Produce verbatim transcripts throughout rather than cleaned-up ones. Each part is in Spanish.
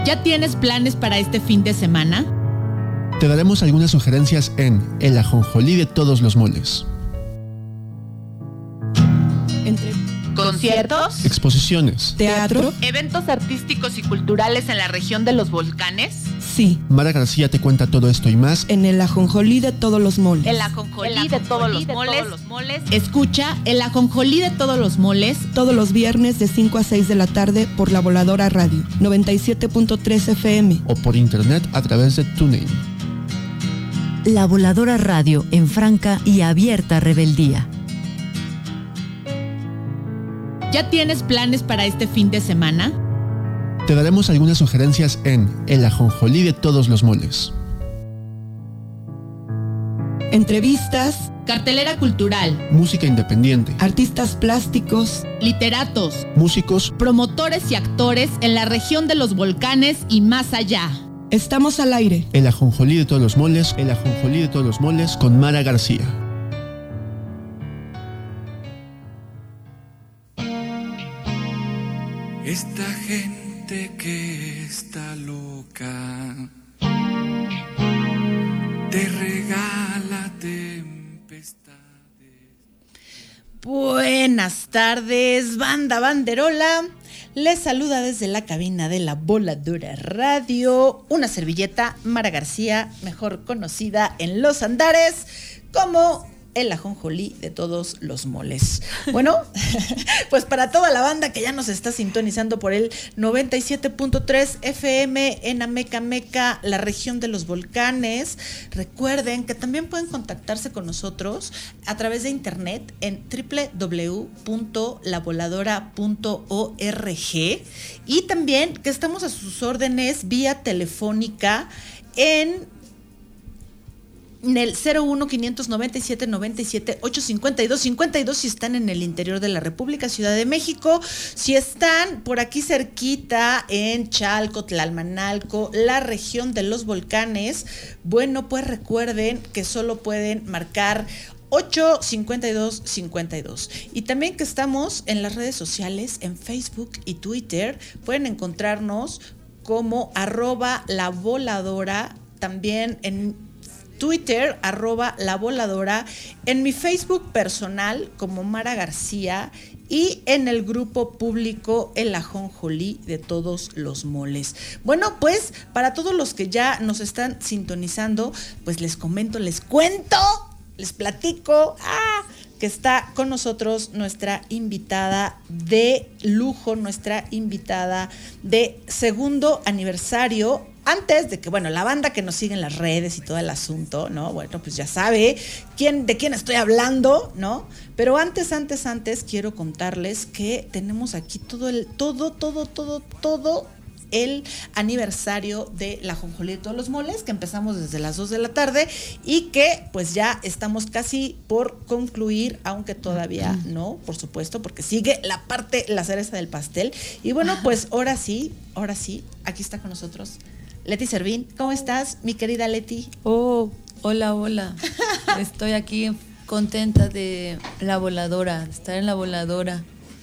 ¿Ya tienes planes para este fin de semana? Te daremos algunas sugerencias en El Ajonjolí de todos los moles. Entre conciertos, exposiciones, teatro, eventos artísticos y culturales en la región de los volcanes. Sí. Mara García te cuenta todo esto y más en El Ajonjolí de todos los moles. El Ajonjolí de todos los moles. los moles. Escucha El Ajonjolí de todos los moles todos los viernes de cinco a seis de la tarde por La Voladora Radio noventa y siete punto tres F M o por internet a través de TuneIn. La Voladora Radio en franca y abierta rebeldía. ¿Ya tienes planes para este fin de semana? Te daremos algunas sugerencias en El Ajonjolí de todos los moles. Entrevistas, cartelera cultural, música independiente, artistas plásticos, literatos, músicos, promotores y actores en la región de los volcanes y más allá. Estamos al aire. El Ajonjolí de todos los moles, El Ajonjolí de todos los moles con Mara García. Esta gente que está loca te regala tempestades. Buenas tardes, banda banderola. Les saluda desde la cabina de La Voladora Radio una servilleta, Mara García, mejor conocida en los andares como El Ajonjolí de todos los moles. Bueno, pues para toda la banda que ya nos está sintonizando por el noventa y siete punto tres F M en Amecameca, la región de los volcanes, recuerden que también pueden contactarse con nosotros a través de internet en doble u doble u doble u punto la voladora punto org y también que estamos a sus órdenes vía telefónica en en el cero uno quinientos noventa y siete noventa y siete ochocientos cincuenta y dos cincuenta y dos si están en el interior de la República, Ciudad de México. Si están por aquí cerquita en Chalco, Tlalmanalco, la región de los volcanes, bueno, pues recuerden que solo pueden marcar ocho cincuenta y dos cincuenta y dos. Y también que estamos en las redes sociales, en Facebook y Twitter, pueden encontrarnos como arroba la voladora, también en Twitter, arroba la voladora, en mi Facebook personal como Mara García y en el grupo público El Ajonjolí de todos los moles. Bueno, pues para todos los que ya nos están sintonizando, pues les comento, les cuento, les platico, ah, que está con nosotros nuestra invitada de lujo, nuestra invitada de segundo aniversario. Antes de que, bueno, la banda que nos sigue en las redes y todo el asunto, ¿no? Bueno, pues ya sabe quién, de quién estoy hablando, ¿no? Pero antes, antes, antes quiero contarles que tenemos aquí todo el, todo, todo, todo, todo el aniversario de La Ajonjolí de todos los moles, que empezamos desde las dos de la tarde y que pues ya estamos casi por concluir, aunque todavía no, por supuesto, porque sigue la parte, la cereza del pastel. Y bueno, pues ahora sí, ahora sí, aquí está con nosotros Leti Servín. ¿Cómo estás, mi querida Leti? Oh, hola, hola. Estoy aquí contenta de La Voladora, de estar en La Voladora.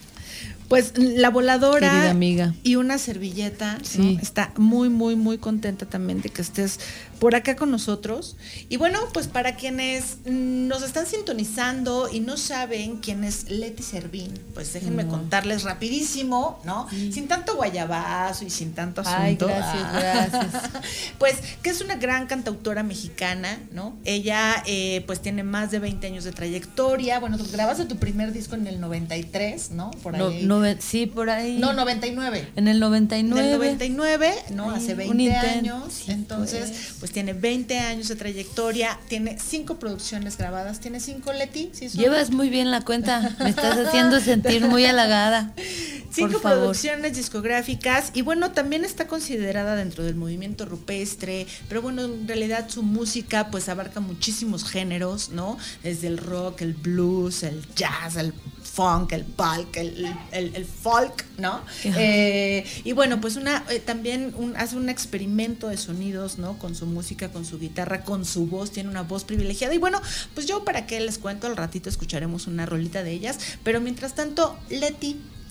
Pues La Voladora, querida amiga, y una servilleta, sí, ¿no? Está muy, muy, muy contenta también de que estés por acá con nosotros. Y bueno, pues para quienes nos están sintonizando y no saben quién es Leti Servín, pues déjenme no. contarles rapidísimo, ¿no? Sí. Sin tanto guayabazo y sin tanto asunto. Ay, gracias, ah. gracias. Pues que es una gran cantautora mexicana, ¿no? Ella eh, pues tiene más de veinte años de trayectoria. Bueno, tú grabaste tu primer disco en el noventa y tres, ¿no? Por ahí. No, no, sí, por ahí. No, noventa y nueve. En el noventa y nueve. En el noventa y nueve, ¿no? Ay, hace veinte intent- años. Sí, entonces, pues. pues tiene veinte años de trayectoria, tiene cinco producciones grabadas. ¿Tiene cinco, Leti? ¿Sí son? Llevas muy bien la cuenta, me estás haciendo sentir muy halagada. Cinco por favor. producciones discográficas y bueno, también está considerada dentro del movimiento rupestre, pero bueno, en realidad su música pues abarca muchísimos géneros, ¿no? Desde el rock, el blues, el jazz, el funk, el punk, el, el, el folk, ¿no? Eh, y bueno, pues una eh, también un, hace un experimento de sonidos, ¿no? Con su música, con su guitarra, con su voz, tiene una voz privilegiada. Y bueno, pues yo para qué les cuento, al ratito escucharemos una rolita de ellas, pero mientras tanto, Leti,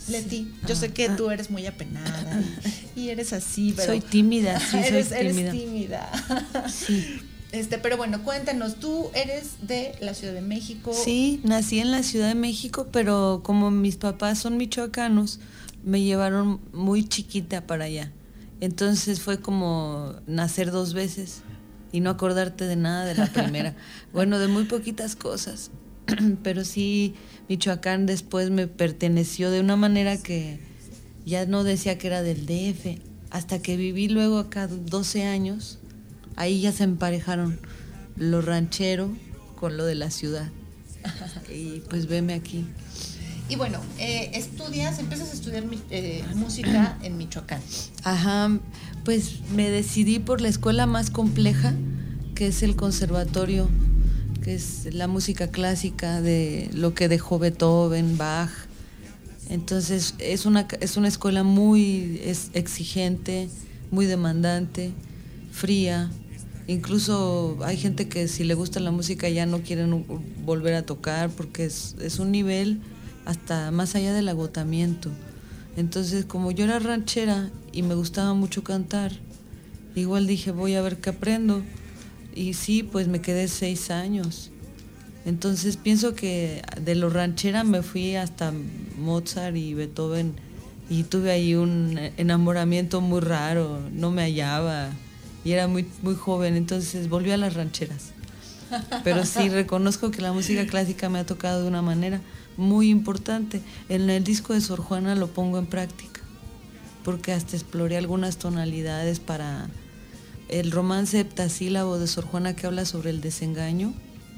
Leti, yo ah, sé que ah. tú eres muy apenada y, y eres así, pero... Soy tímida, sí, eres, soy tímida. Eres tímida. Sí. Este, pero bueno, cuéntanos, tú eres de la Ciudad de México. Sí, nací en la Ciudad de México, pero como mis papás son michoacanos, me llevaron muy chiquita para allá. Entonces fue como nacer dos veces y no acordarte de nada de la primera. Bueno, de muy poquitas cosas, pero sí, Michoacán después me perteneció de una manera que ya no decía que era del D F, hasta que viví luego acá doce años. Ahí ya se emparejaron lo ranchero con lo de la ciudad. Y pues veme aquí. Y bueno, eh, estudias, empiezas a estudiar eh, música en Michoacán. Ajá, pues me decidí por la escuela más compleja, que es el conservatorio, que es la música clásica de lo que dejó Beethoven, Bach. Entonces es una, es una escuela muy es exigente, muy demandante, fría. Incluso hay gente que si le gusta la música ya no quieren volver a tocar porque es, es un nivel hasta más allá del agotamiento. Entonces, como yo era ranchera y me gustaba mucho cantar, igual dije, voy a ver qué aprendo. Y sí, pues me quedé seis años. Entonces pienso que de lo ranchera me fui hasta Mozart y Beethoven y tuve ahí un enamoramiento muy raro, no me hallaba. Y era muy, muy joven, entonces volví a las rancheras. Pero sí, reconozco que la música clásica me ha tocado de una manera muy importante. En el disco de Sor Juana lo pongo en práctica, porque hasta exploré algunas tonalidades para el romance heptasílabo de Sor Juana que habla sobre el desengaño.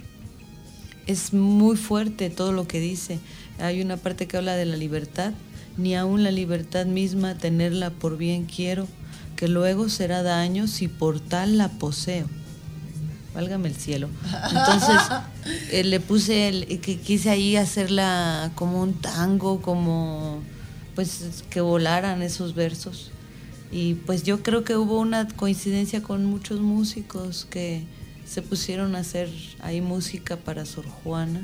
Es muy fuerte todo lo que dice. Hay una parte que habla de la libertad, ni aun la libertad misma tenerla por bien quiero, que luego será daño si por tal la poseo. Válgame el cielo. Entonces eh, le puse el, que quise ahí hacerla como un tango, como pues que volaran esos versos. Y pues yo creo que hubo una coincidencia con muchos músicos que se pusieron a hacer ahí música para Sor Juana.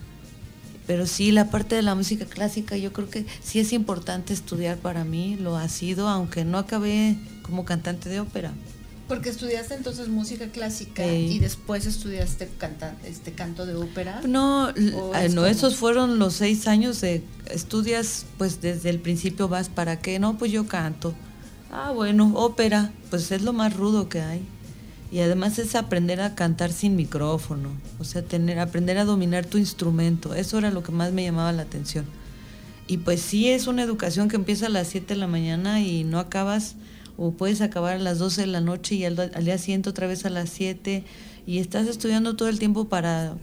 Pero sí, la parte de la música clásica yo creo que sí es importante estudiar para mí, lo ha sido, aunque no acabé como cantante de ópera. Porque estudiaste entonces música clásica sí. Y después estudiaste canta, este canto de ópera. No, eh, no, esos fueron los seis años de estudias, pues desde el principio vas para qué, no, pues yo canto. Ah, bueno, ópera, pues es lo más rudo que hay. Y además es aprender a cantar sin micrófono, o sea, tener, aprender a dominar tu instrumento, eso era lo que más me llamaba la atención. Y pues sí, es una educación que empieza a las siete de la mañana y no acabas, o puedes acabar a las doce de la noche y al, al día siguiente otra vez a las siete, y estás estudiando todo el tiempo para,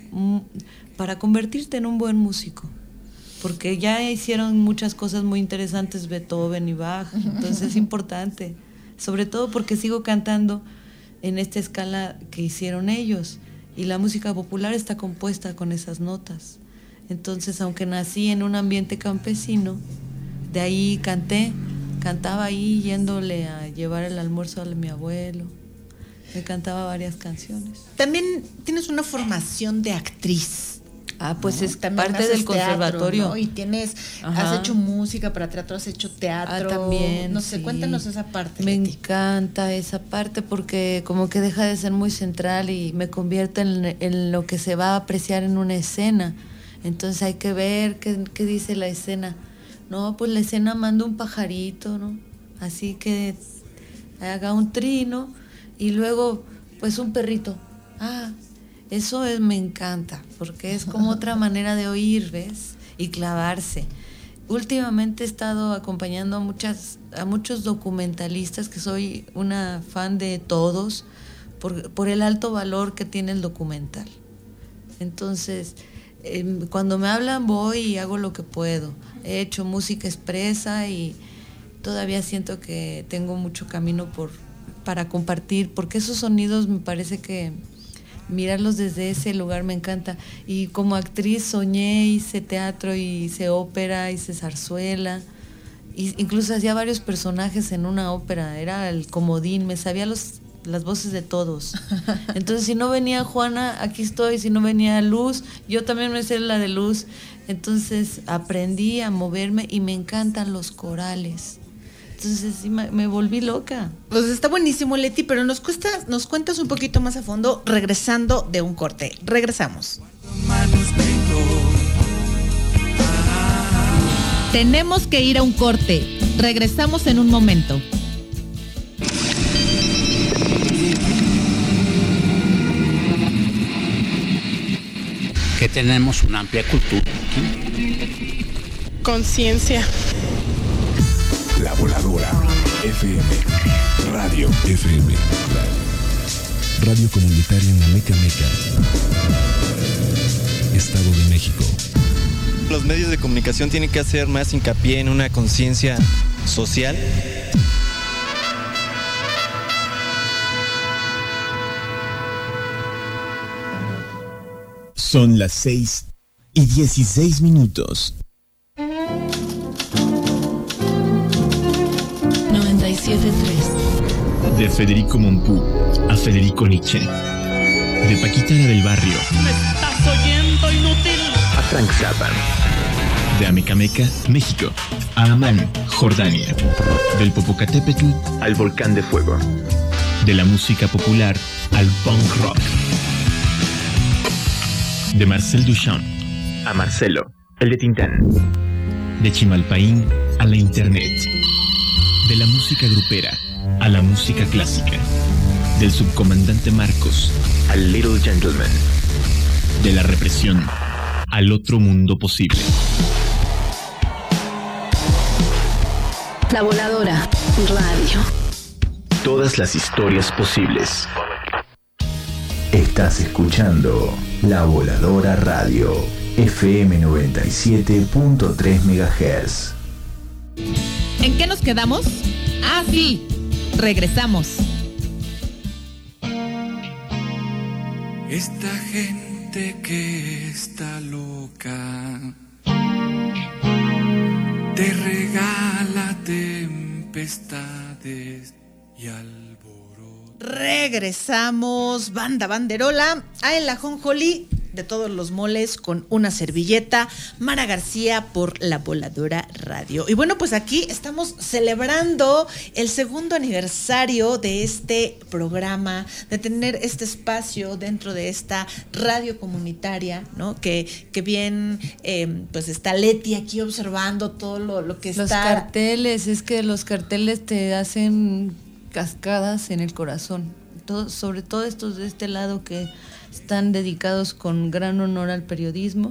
para convertirte en un buen músico. Porque ya hicieron muchas cosas muy interesantes Beethoven y Bach, entonces es importante, sobre todo porque sigo cantando en esta escala que hicieron ellos, y la música popular está compuesta con esas notas. Entonces, aunque nací en un ambiente campesino, de ahí canté, cantaba ahí yéndole a llevar el almuerzo a mi abuelo, me cantaba varias canciones. También tienes una formación de actriz. Ah, pues ¿no? es También parte del teatro, conservatorio, ¿no? Y tienes, Ajá. has hecho música para teatro, has hecho teatro. Ah, también, no sé, sí. Cuéntanos esa parte. Me Leti. encanta esa parte porque como que deja de ser muy central y me convierte en, en lo que se va a apreciar en una escena. Entonces hay que ver qué, qué dice la escena. No, pues la escena manda un pajarito, ¿no? Así que haga un trino y luego pues un perrito. Ah, eso es, me encanta, porque es como otra manera de oír, ¿ves? Y clavarse. Últimamente he estado acompañando a, muchas, a muchos documentalistas, que soy una fan de todos, por, por el alto valor que tiene el documental. Entonces, eh, cuando me hablan voy y hago lo que puedo. He hecho música expresa y todavía siento que tengo mucho camino por, para compartir, porque esos sonidos me parece que mirarlos desde ese lugar me encanta. Y como actriz soñé, hice teatro, hice ópera, hice zarzuela, y incluso hacía varios personajes en una ópera, era el comodín, me sabía los, las voces de todos. Entonces si no venía Juana, aquí estoy, si no venía Luz, yo también me sé la de Luz, Entonces aprendí a moverme y me encantan los corales. Entonces sí, me, me volví loca. Pues está buenísimo, Leti, pero nos cuesta, nos cuentas un poquito más a fondo regresando de un corte. Regresamos. Tenemos que ir a un corte. Regresamos en un momento. Que tenemos una amplia cultura aquí. Conciencia. La Voladora F M. Radio F M. Radio comunitaria en Ameca Meca, Estado de México. Los medios de comunicación tienen que hacer más hincapié en una conciencia social. Son las seis y dieciséis minutos. noventa y siete punto tres. De Federico Mompou a Federico Nietzsche. De Paquitara del Barrio. ¿Me estás oyendo, inútil? A Frank Zappa. De Amecameca, México, a Amán, Jordania. Del Popocatépetl al Volcán de Fuego. De la música popular al punk rock. De Marcel Duchamp a Marcelo, el de Tintán. De Chimalpaín a la internet. De la música grupera a la música clásica. Del subcomandante Marcos al Little Gentleman. De la represión al otro mundo posible. La Voladora Radio. Todas las historias posibles. Estás escuchando La Voladora Radio, F M noventa y siete punto tres megahertz. ¿En qué nos quedamos? Ah, sí. Regresamos. Esta gente que está loca te regala tempestades y alboroto. Regresamos, banda banderola, a El Ajonjolí de todos los moles con una servilleta. Mara García por La Voladora Radio. Y bueno, pues aquí estamos celebrando el segundo aniversario de este programa, de tener este espacio dentro de esta radio comunitaria, ¿no? Que, que bien, eh, pues está Leti aquí observando todo lo, lo que está. Los carteles, es que los carteles te hacen cascadas en el corazón. Todo, sobre todo estos de este lado que están dedicados con gran honor al periodismo.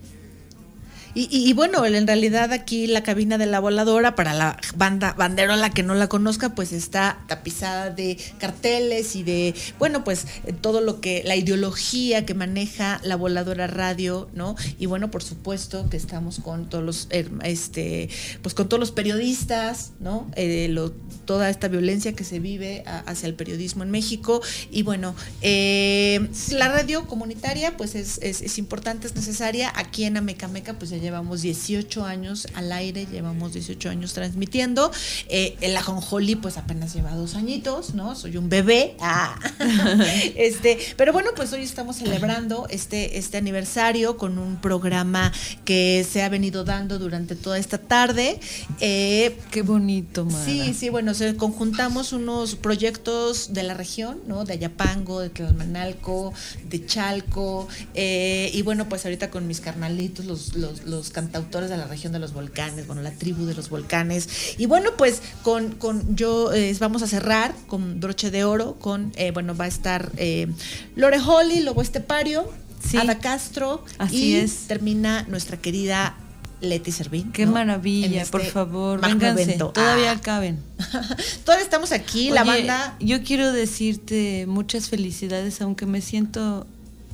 Y, y, y bueno, en realidad aquí la cabina de La Voladora, para la banda banderola que no la conozca, pues está tapizada de carteles y de, bueno, pues todo lo que, la ideología que maneja La Voladora Radio, ¿no? Y bueno, por supuesto que estamos con todos los, este, pues con todos los periodistas, ¿no? Eh, lo, toda esta violencia que se vive a, hacia el periodismo en México. Y bueno, eh, la radio comunitaria, pues es, es, es importante, es necesaria. Aquí en Amecameca, pues ya llevamos dieciocho años al aire, llevamos dieciocho años transmitiendo. Eh, el Ajonjolí pues apenas lleva dos añitos, ¿no? Soy un bebé. Ah. este, pero bueno, pues hoy estamos celebrando este, este aniversario con un programa que se ha venido dando durante toda esta tarde. Eh, Qué bonito, Mara. Sí, sí, bueno, se conjuntamos unos proyectos de la región, ¿no? De Ayapango, de Tlalmanalco, de Chalco, eh, y bueno, pues ahorita con mis carnalitos, los, los, los los cantautores de la región de los volcanes, bueno, la tribu de los volcanes. Y bueno, pues con, con yo eh, vamos a cerrar con broche de oro, con, eh, bueno, va a estar eh, Lore Holly, Lobo Estepario, sí, Ada Castro, así y es. Termina nuestra querida Leti Servín. Qué, ¿no?, maravilla, este por favor, vénganse, todavía ah. caben. Todavía estamos aquí. Oye, la banda. Yo quiero decirte muchas felicidades, aunque me siento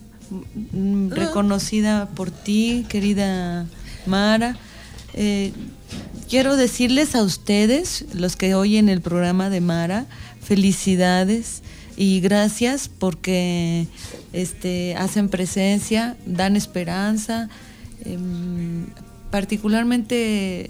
mm, reconocida por ti, querida Mara. Eh, quiero decirles a ustedes, los que oyen el programa de Mara, felicidades y gracias porque este, hacen presencia, dan esperanza. Eh, particularmente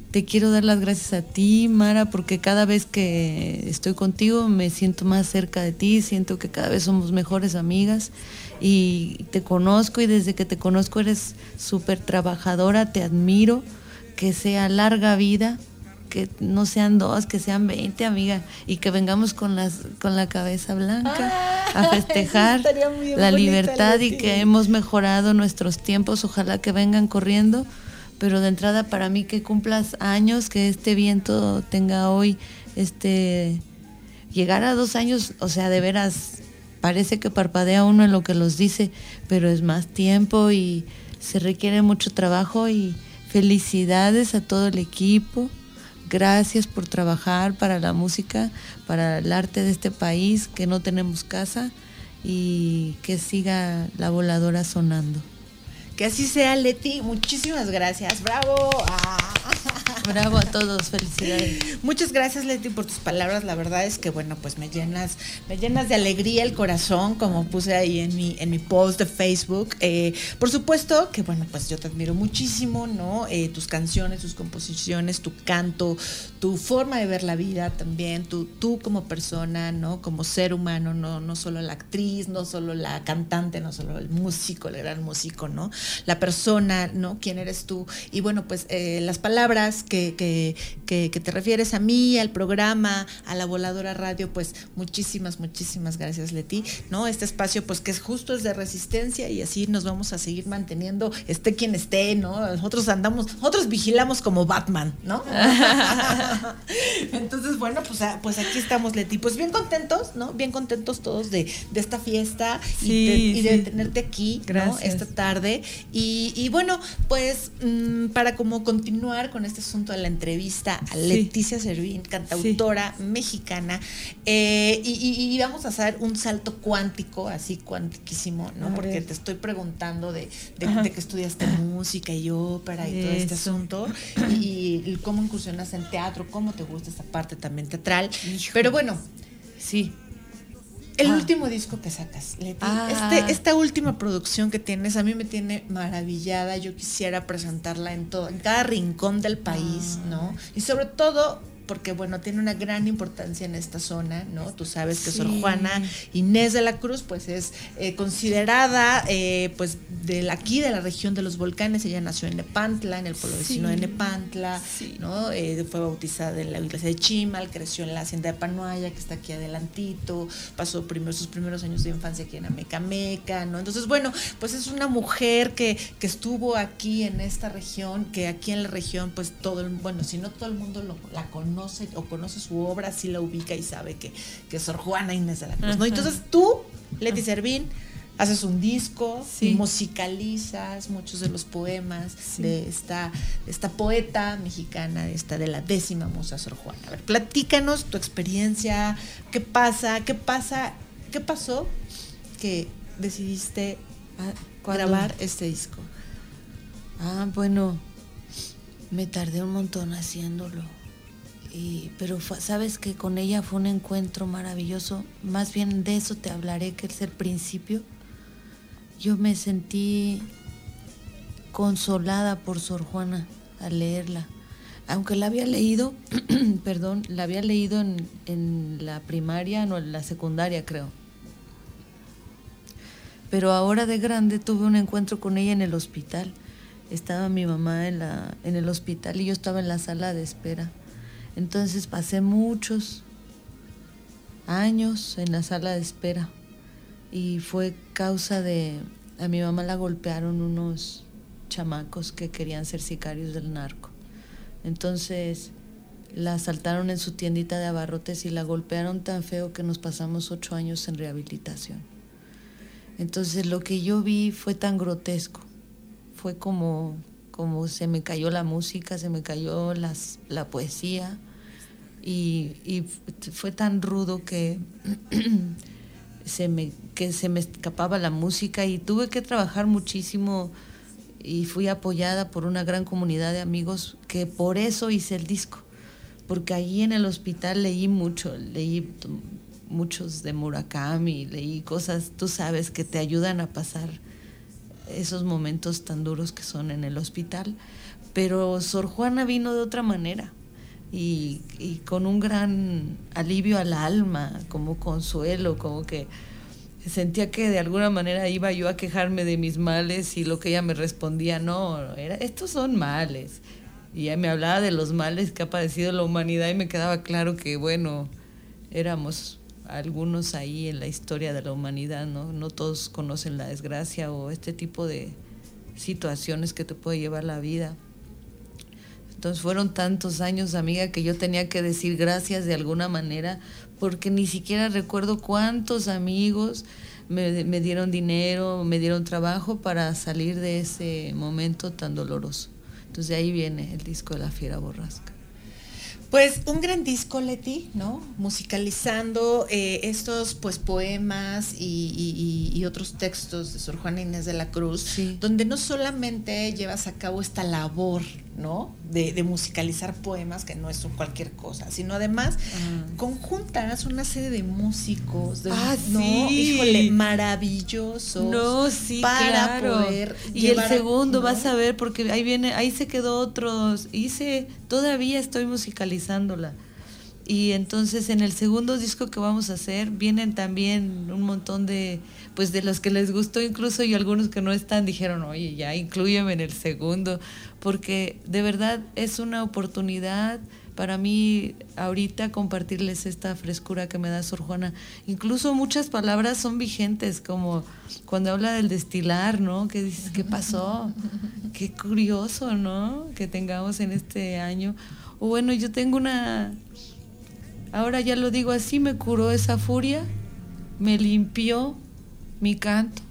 te quiero dar las gracias a ti, Mara, porque cada vez que estoy contigo me siento más cerca de ti, siento que cada vez somos mejores amigas y te conozco y desde que te conozco eres súper trabajadora, te admiro, que sea larga vida, que no sean dos, que sean veinte, amiga, y que vengamos con las con la cabeza blanca ah, a festejar la libertad y que hemos mejorado nuestros tiempos, ojalá que vengan corriendo. Pero de entrada para mí que cumplas años, que este viento tenga hoy, este, llegar a dos años, o sea, de veras, parece que parpadea uno en lo que los dice, pero es más tiempo y se requiere mucho trabajo y felicidades a todo el equipo. Gracias por trabajar para la música, para el arte de este país, que no tenemos casa y que siga La Voladora sonando. Que así sea, Leti. Muchísimas gracias. ¡Bravo! ¡Ah! Bravo a todos, felicidades. Muchas gracias, Leti, por tus palabras. La verdad es que, bueno, pues me llenas, me llenas de alegría el corazón, como puse ahí en mi, en mi post de Facebook. Eh, por supuesto que, bueno, pues yo te admiro muchísimo, ¿no? Eh, tus canciones, tus composiciones, tu canto, tu forma de ver la vida también, tú, tú como persona, ¿no? Como ser humano, no, no solo la actriz, no solo la cantante, no solo el músico, el gran músico, ¿no? La persona, ¿no? ¿Quién eres tú? Y bueno, pues eh, las palabras que, que, que, que te refieres a mí, al programa, a La Voladora Radio, pues muchísimas, muchísimas gracias, Leti, ¿no? Este espacio, pues que es justo es de resistencia y así nos vamos a seguir manteniendo, esté quien esté, ¿no? Nosotros andamos, nosotros vigilamos como Batman, ¿no? Entonces, bueno, pues, pues aquí estamos, Leti, pues bien contentos, ¿no? Bien contentos todos de, de esta fiesta sí, y, de, y sí. de tenerte aquí, ¿no? Esta tarde. Y, y bueno, pues mmm, para como continuar con este asunto de la entrevista a sí. Leticia Servín, cantautora sí. mexicana, eh, y, y, y vamos a hacer un salto cuántico, así cuantiquísimo, ¿no? A Porque ver. te estoy preguntando de, de, de que estudiaste música y ópera y Eso. todo este asunto, y, y cómo incursionas en teatro, cómo te gusta esa parte también teatral. Hijo. Pero bueno, sí. El ah. último disco que sacas, Leti, ah. este, esta última producción que tienes, a mí me tiene maravillada. Yo quisiera presentarla en todo, en cada rincón del país, ah. ¿no? Y sobre todo porque, bueno, tiene una gran importancia en esta zona, ¿no? Tú sabes que sí. Sor Juana Inés de la Cruz, pues es eh, considerada, eh, pues, de la, aquí de la región de los volcanes. Ella nació en Nepantla, en el pueblo sí. vecino de Nepantla, sí. ¿no? Eh, fue bautizada en la iglesia de Chimal, creció en la hacienda de Panuaya, que está aquí adelantito, pasó primero, sus primeros años de infancia aquí en Amecameca, ¿no? Entonces, bueno, pues es una mujer que, que estuvo aquí en esta región, que aquí en la región, pues todo, el, bueno, si no todo el mundo lo, la conoce, o conoce su obra, sí la ubica y sabe que, que es Sor Juana Inés de la Cruz, ¿no? Entonces tú, Leti Servín, haces un disco, sí. musicalizas muchos de los poemas sí. de esta, de esta poeta mexicana, de esta de la décima musa Sor Juana. A ver, platícanos tu experiencia, qué pasa, qué pasa, qué pasó que decidiste grabar este disco. Ah, bueno, me tardé un montón haciéndolo. Y, pero fue, sabes que con ella fue un encuentro maravilloso, más bien de eso te hablaré, que es el principio. Yo me sentí consolada por Sor Juana al leerla, aunque la había leído, perdón, la había leído en, en la primaria, no, en la secundaria creo, pero ahora de grande tuve un encuentro con ella en el hospital. Estaba mi mamá en, la, en el hospital y yo estaba en la sala de espera. Entonces pasé muchos años en la sala de espera y fue causa de... A mi mamá la golpearon unos chamacos que querían ser sicarios del narco. Entonces la asaltaron en su tiendita de abarrotes y la golpearon tan feo que nos pasamos ocho años en rehabilitación. Entonces lo que yo vi fue tan grotesco, fue como... como se me cayó la música, se me cayó las, la poesía y, y fue tan rudo que se me, que se me escapaba la música y tuve que trabajar muchísimo y fui apoyada por una gran comunidad de amigos que por eso hice el disco, porque allí en el hospital leí mucho, leí muchos de Murakami, leí cosas, tú sabes, que te ayudan a pasar esos momentos tan duros que son en el hospital, pero Sor Juana vino de otra manera y, y con un gran alivio al alma, como consuelo, como que sentía que de alguna manera iba yo a quejarme de mis males y lo que ella me respondía, no, era, estos son males. Y ella me hablaba de los males que ha padecido la humanidad y me quedaba claro que, bueno, éramos algunos ahí en la historia de la humanidad, ¿no? No todos conocen la desgracia o este tipo de situaciones que te puede llevar la vida. Entonces fueron tantos años, amiga, que yo tenía que decir gracias de alguna manera, porque ni siquiera recuerdo cuántos amigos me, me dieron dinero, me dieron trabajo para salir de ese momento tan doloroso. Entonces de ahí viene el disco de La Fiera Borrasca. Pues un gran disco, Leti, ¿no? Musicalizando eh, estos pues poemas y, y, y otros textos de Sor Juana Inés de la Cruz, sí, donde no solamente llevas a cabo esta labor, ¿no? De, de musicalizar poemas, que no es cualquier cosa, sino además ah. conjuntas una serie de músicos, de, ah, ¿no? Sí. Híjole, maravillosos. No, sí, para claro. poder y el segundo, ¿no? vas a ver, porque ahí viene, ahí se quedó otros, hice, todavía estoy musicalizándola. Y entonces en el segundo disco que vamos a hacer vienen también un montón de, pues de los que les gustó incluso, y algunos que no están dijeron, oye, ya inclúyeme en el segundo, porque de verdad es una oportunidad para mí ahorita compartirles esta frescura que me da Sor Juana. Incluso muchas palabras son vigentes, como cuando habla del destilar, ¿no? Que dices, ¿qué pasó? Qué curioso, ¿no? Que tengamos en este año. O bueno, yo tengo una... Ahora ya lo digo así, me curó esa furia, me limpió mi canto.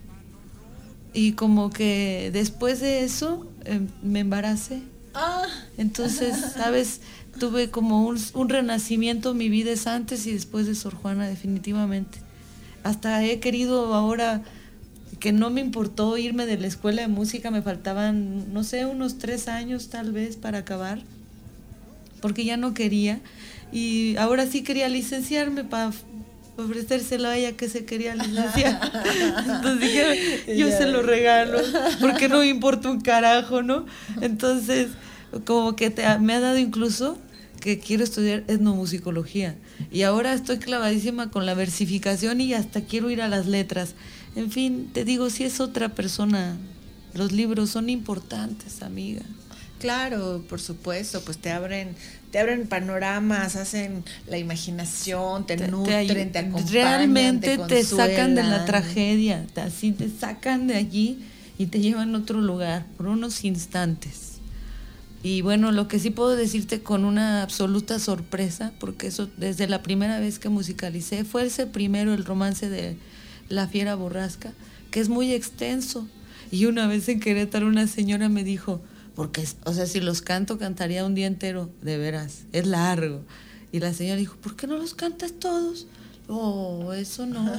Y como que después de eso eh, me embaracé. Ah. Entonces, ¿sabes? Tuve como un, un renacimiento, mi vida es antes y después de Sor Juana, definitivamente. Hasta he querido ahora, que no me importó irme de la escuela de música, me faltaban, no sé, unos tres años tal vez para acabar, porque ya no quería. Y ahora sí quería licenciarme para ofrecérselo a ella que se quería licenciar. Entonces dije, yo se lo regalo, porque no me importa un carajo, ¿no? Entonces, como que te, me ha dado incluso que quiero estudiar etnomusicología. Y ahora estoy clavadísima con la versificación y hasta quiero ir a las letras. En fin, te digo, si es otra persona, los libros son importantes, amiga. Claro, por supuesto, pues te abren, te abren panoramas, hacen la imaginación, te, te nutren, te, te acompañan, realmente te, te sacan de la tragedia, te, así te sacan de allí y te llevan a otro lugar por unos instantes. Y bueno, lo que sí puedo decirte con una absoluta sorpresa, porque eso desde la primera vez que musicalicé, fue ese primero, el romance de La Fiera Borrasca, que es muy extenso. Y una vez en Querétaro una señora me dijo, porque, o sea, si los canto, cantaría un día entero, de veras, es largo. Y la señora dijo, ¿por qué no los cantas todos? Oh, eso no.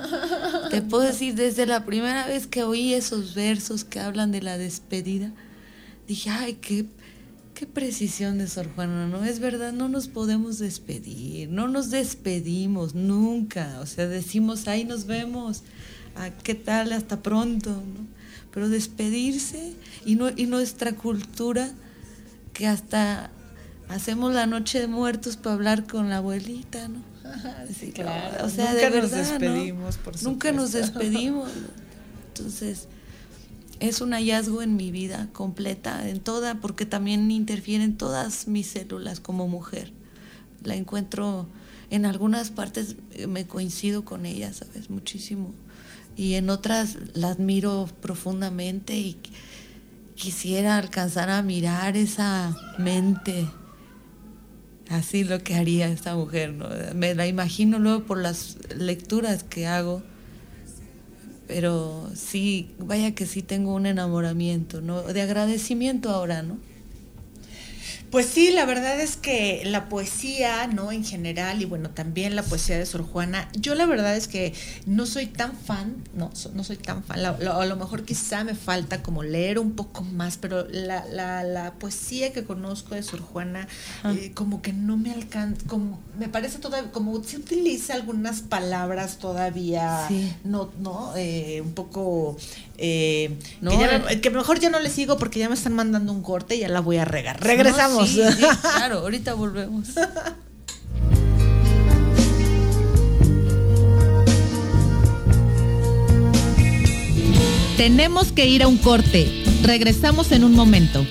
Te puedo decir, desde la primera vez que oí esos versos que hablan de la despedida, dije, ay, qué, qué precisión de Sor Juana, ¿no? Es verdad, no nos podemos despedir, no nos despedimos nunca. O sea, decimos, ahí nos vemos, ah, ¿qué tal? Hasta pronto, ¿no? Pero despedirse, y, no, y nuestra cultura, que hasta hacemos la noche de muertos para hablar con la abuelita, ¿no? Sí, claro. O sea, nunca de nos verdad, despedimos, ¿no? por supuesto. Nunca nos despedimos. Entonces, es un hallazgo en mi vida completa, en toda, porque también interfieren todas mis células como mujer. La encuentro en algunas partes, me coincido con ella, ¿sabes? Muchísimo. Y en otras la admiro profundamente y quisiera alcanzar a mirar esa mente, así lo que haría esta mujer, ¿no? Me la imagino luego por las lecturas que hago, pero sí, vaya que sí tengo un enamoramiento, ¿no? De agradecimiento ahora, ¿no? Pues sí, la verdad es que la poesía, ¿no? En general, y bueno, también la poesía de Sor Juana, yo la verdad es que no soy tan fan, no, no soy tan fan, la, lo, a lo mejor quizá me falta como leer un poco más, pero la, la, la poesía que conozco de Sor Juana, eh, como que no me alcanza, como me parece todavía, como si utiliza algunas palabras todavía, sí. no, no, eh, un poco... Eh, no, que, ya me, que mejor ya no le sigo porque ya me están mandando un corte y ya la voy a regar. Regresamos. No, sí, sí, claro, ahorita volvemos. Tenemos que ir a un corte. Regresamos en un momento.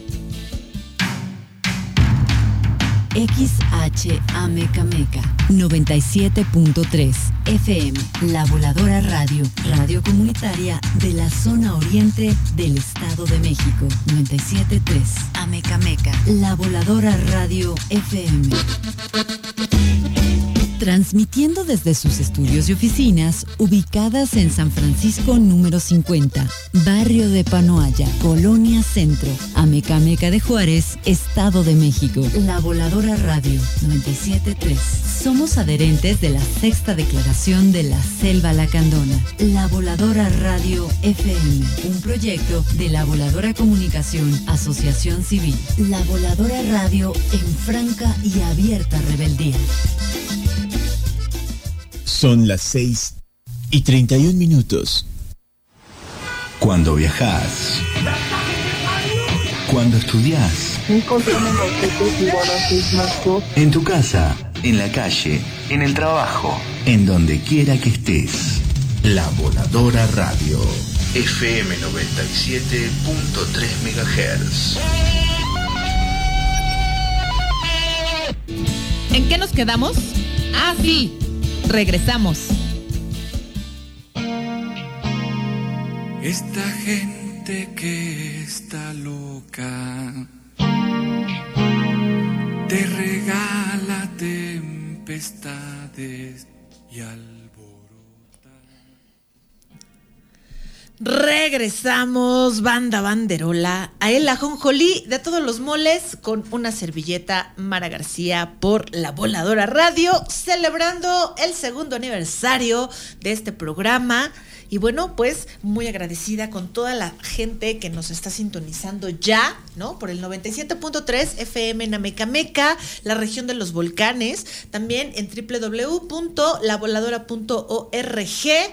X H A Mecameca noventa y siete punto tres F M, La Voladora Radio, radio comunitaria de la zona oriente del Estado de México. noventa y siete punto tres Amecameca, La Voladora Radio F M. Transmitiendo desde sus estudios y oficinas ubicadas en San Francisco número cincuenta, barrio de Panoaya, Colonia Centro, Amecameca de Juárez, Estado de México. La Voladora Radio noventa y siete punto tres. Somos adherentes de la sexta declaración de la Selva Lacandona. La Voladora Radio F M, un proyecto de La Voladora Comunicación, Asociación Civil. La Voladora Radio en franca y abierta rebeldía. Son las seis y treinta y un minutos. Cuando viajas, cuando estudias, en tu casa, en la calle, en el trabajo, en donde quiera que estés. La Voladora Radio, F M noventa y siete punto tres megahertz. ¿En qué nos quedamos? Ah, sí. Regresamos. Esta gente que está loca te regala tempestades y alborota. Regresamos, banda banderola, a el ajonjolí de todos los moles con una servilleta Mara García por La Voladora Radio, celebrando el segundo aniversario de este programa. Y bueno, pues muy agradecida con toda la gente que nos está sintonizando ya, ¿no? Por el noventa y siete punto tres F M en Amecameca, la región de los volcanes, también en doble u doble u doble u punto la voladora punto org.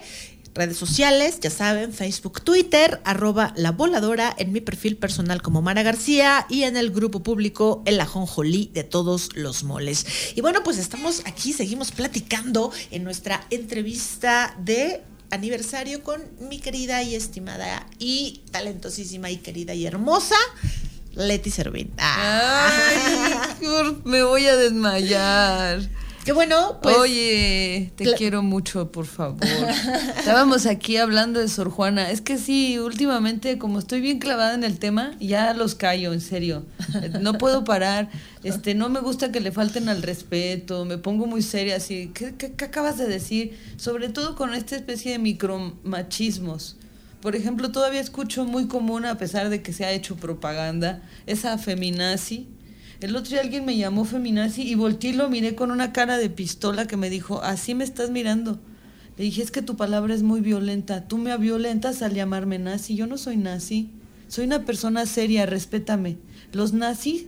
Redes sociales, ya saben, Facebook, Twitter, arroba La Voladora, en mi perfil personal como Mara García y en el grupo público El Ajonjolí de todos los moles. Y bueno, pues estamos aquí, seguimos platicando en nuestra entrevista de aniversario con mi querida y estimada y talentosísima y querida y hermosa Leti Servín. Ah. Ay, me voy a desmayar. Qué bueno, pues. Oye, te cl- quiero mucho, por favor. Estábamos aquí hablando de Sor Juana. Es que sí, últimamente, como estoy bien clavada en el tema, ya los callo, en serio. No puedo parar. Este, no me gusta que le falten al respeto. Me pongo muy seria así. ¿Qué, qué, qué acabas de decir? Sobre todo con esta especie de micromachismos. Por ejemplo, todavía escucho muy común, a pesar de que se ha hecho propaganda, esa feminazi. El otro día alguien me llamó feminazi y volteé y lo miré con una cara de pistola que me dijo, así me estás mirando. Le dije, es que tu palabra es muy violenta. Tú me violentas al llamarme nazi. Yo no soy nazi. Soy una persona seria, respétame. Los nazis,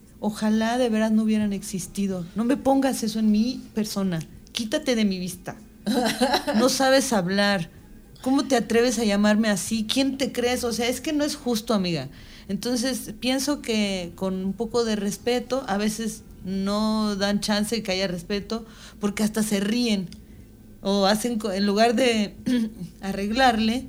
ojalá de veras no hubieran existido. No me pongas eso en mi persona. Quítate de mi vista. No sabes hablar. ¿Cómo te atreves a llamarme así? ¿Quién te crees? O sea, es que no es justo, amiga. Entonces, pienso que con un poco de respeto, a veces no dan chance de que haya respeto, porque hasta se ríen, o hacen, en lugar de arreglarle,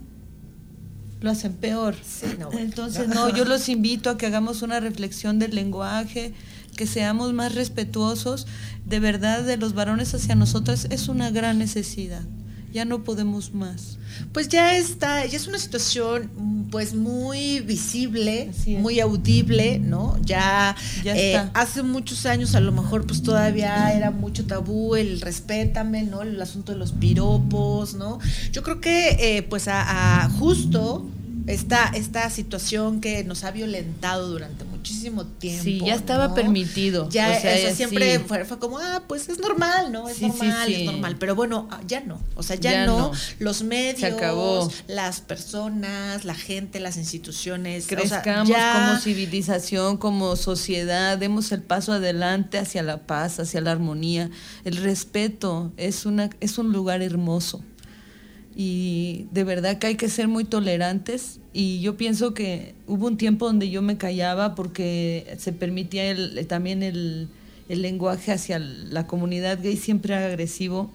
lo hacen peor. Sí, no, bueno. Entonces, no, yo los invito a que hagamos una reflexión del lenguaje, que seamos más respetuosos, de verdad, de los varones hacia nosotras, es una gran necesidad. Ya no podemos más. Pues ya está, ya es una situación pues muy visible, muy audible, ¿no? Ya, ya eh, está. Hace muchos años a lo mejor pues todavía era mucho tabú el respétame, ¿no? El asunto de los piropos, ¿no? Yo creo que eh, pues a, a justo esta, esta situación que nos ha violentado durante mucho muchísimo tiempo. Sí, ya estaba ¿no? permitido. Ya, o sea, o sea siempre sí. fue, fue como, ah, pues es normal, ¿no? Es sí, normal, sí, sí. es normal. Pero bueno, ya no. O sea, ya, ya no. no. Los medios, se acabó. Las personas, la gente, las instituciones. Crezcamos o sea, ya... como civilización, como sociedad, demos el paso adelante hacia la paz, hacia la armonía. El respeto es una, es un lugar hermoso. Y de verdad que hay que ser muy tolerantes, y yo pienso que hubo un tiempo donde yo me callaba porque se permitía el, también el, el lenguaje hacia la comunidad gay siempre agresivo,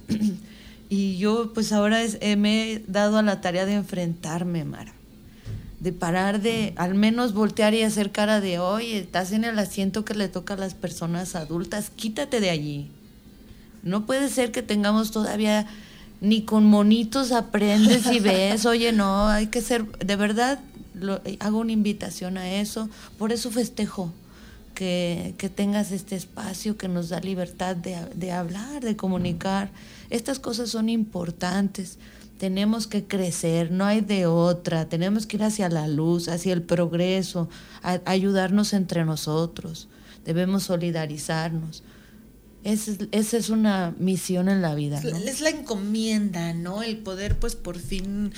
y yo pues ahora es, eh, me he dado a la tarea de enfrentarme, Mara, de parar de al menos voltear y hacer cara de, oye, estás en el asiento que le toca a las personas adultas, quítate de allí. No puede ser que tengamos todavía... Ni con monitos aprendes y ves, oye, no, hay que ser, de verdad, lo, hago una invitación a eso, por eso festejo que, que tengas este espacio que nos da libertad de, de hablar, de comunicar. Estas cosas son importantes, tenemos que crecer, no hay de otra, tenemos que ir hacia la luz, hacia el progreso, a, a ayudarnos entre nosotros, debemos solidarizarnos. Esa es, esa es una misión en la vida, ¿no? Es la encomienda, ¿no? El poder, pues, por fin,